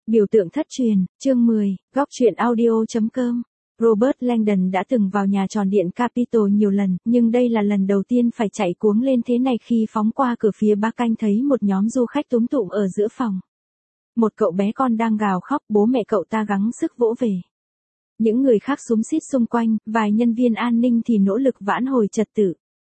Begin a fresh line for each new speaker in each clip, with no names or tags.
Biểu tượng thất truyền, chương 10, góc truyện audio.com. Robert Langdon đã từng vào nhà tròn điện Capitol nhiều lần, nhưng đây là lần đầu tiên phải chạy cuống lên thế này khi phóng qua cửa phía Bắc Anh thấy một nhóm du khách túm tụm ở giữa phòng. Một cậu bé con đang gào khóc, bố mẹ cậu ta gắng sức vỗ về. Những người khác xúm xít xung quanh, vài nhân viên an ninh thì nỗ lực vãn hồi trật tự.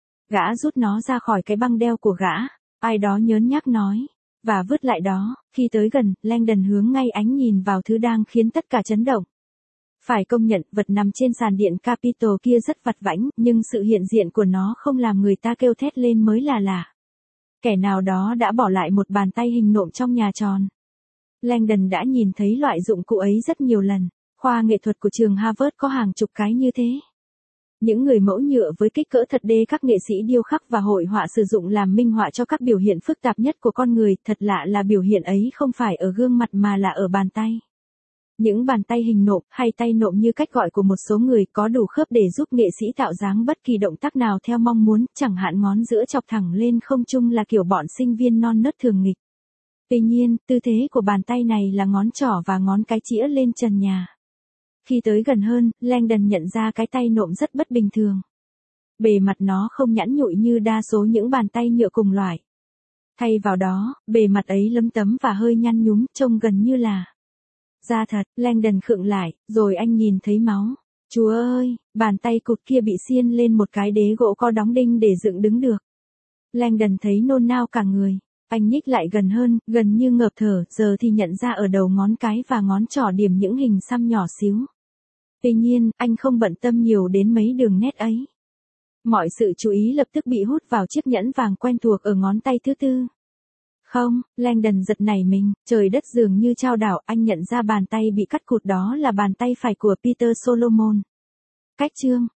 Gã rút nó ra khỏi cái băng đeo của gã, ai đó nhớn nhác nói. Và vứt lại đó, khi tới gần, Langdon hướng ngay ánh nhìn vào thứ đang khiến tất cả chấn động. Phải công nhận, vật nằm trên sàn điện Capitol kia rất vặt vãnh, nhưng sự hiện diện của nó không làm người ta kêu thét lên mới là lạ. Kẻ nào đó đã bỏ lại một bàn tay hình nộm trong nhà tròn. Langdon đã nhìn thấy loại dụng cụ ấy rất nhiều lần, khoa nghệ thuật của trường Harvard có hàng chục cái như thế. Những người mẫu nhựa với kích cỡ thật đê các nghệ sĩ điêu khắc và hội họa sử dụng làm minh họa cho các biểu hiện phức tạp nhất của con người, thật lạ là biểu hiện ấy không phải ở gương mặt mà là ở bàn tay. Những bàn tay hình nộm hay tay nộm như cách gọi của một số người có đủ khớp để giúp nghệ sĩ tạo dáng bất kỳ động tác nào theo mong muốn, chẳng hạn ngón giữa chọc thẳng lên không trung là kiểu bọn sinh viên non nớt thường nghịch. Tuy nhiên, tư thế của bàn tay này là ngón trỏ và ngón cái chĩa lên trần nhà. Khi tới gần hơn, Langdon nhận ra cái tay nộm rất bất bình thường. Bề mặt nó không nhẵn nhụi như đa số những bàn tay nhựa cùng loại. Thay vào đó, bề mặt ấy lấm tấm và hơi nhăn nhúm, trông gần như là da thật. Langdon khựng lại, rồi anh nhìn thấy máu. Chúa ơi, bàn tay cụt kia bị xiên lên một cái đế gỗ có đóng đinh để dựng đứng được. Langdon thấy nôn nao cả người. Anh nhích lại gần hơn, gần như ngợp thở, giờ thì nhận ra ở đầu ngón cái và ngón trỏ điểm những hình xăm nhỏ xíu. Tuy nhiên, anh không bận tâm nhiều đến mấy đường nét ấy. Mọi sự chú ý lập tức bị hút vào chiếc nhẫn vàng quen thuộc ở ngón tay thứ tư. Không, Langdon giật nảy mình, trời đất dường như chao đảo, anh nhận ra bàn tay bị cắt cụt đó là bàn tay phải của Peter Solomon. Cách chương,